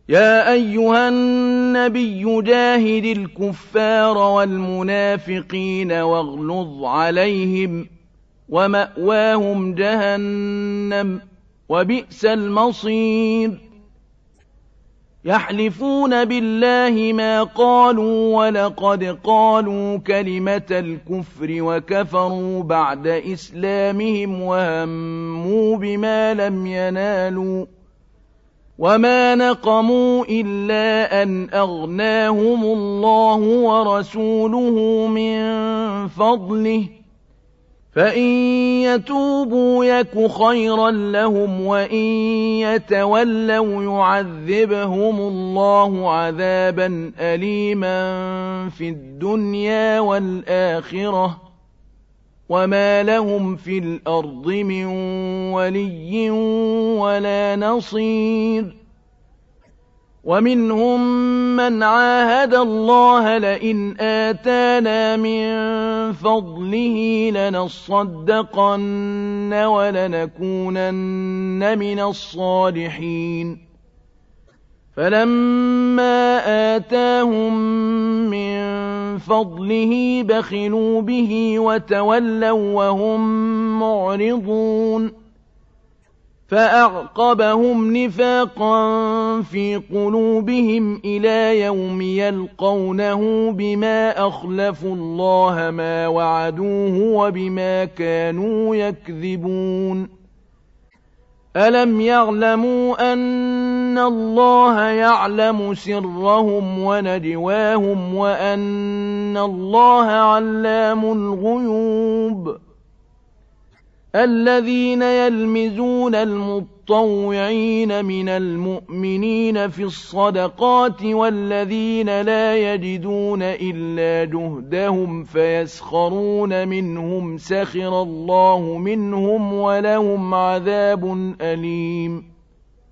يا أيها النبي جاهد الكفار والمنافقين واغلظ عليهم ومأواهم جهنم وبئس المصير يحلفون بالله ما قالوا ولقد قالوا كلمة الكفر وكفروا بعد إسلامهم وهموا بما لم ينالوا وما نقموا إلا أن أغناهم الله ورسوله من فضله فإن يتوبوا يك خيرا لهم وإن يتولوا يعذبهم الله عذابا أليما في الدنيا والآخرة وما لهم في الأرض من ولي ولا نصير ومنهم من عاهد الله لئن آتانا من فضله لنصدقن ولنكونن من الصالحين فلما آتاهم من فضله بخلوا به وتولوا وهم معرضون فأعقبهم نفاقا في قلوبهم إلى يوم يلقونه بما أخلفوا الله ما وعدوه وبما كانوا يكذبون ألم يعلموا أن الله يعلم سرهم ونجواهم وأن الله علام الغيوب الذين يلمزون المطوعين من المؤمنين في الصدقات والذين لا يجدون إلا جهدهم فيسخرون منهم سخر الله منهم ولهم عذاب أليم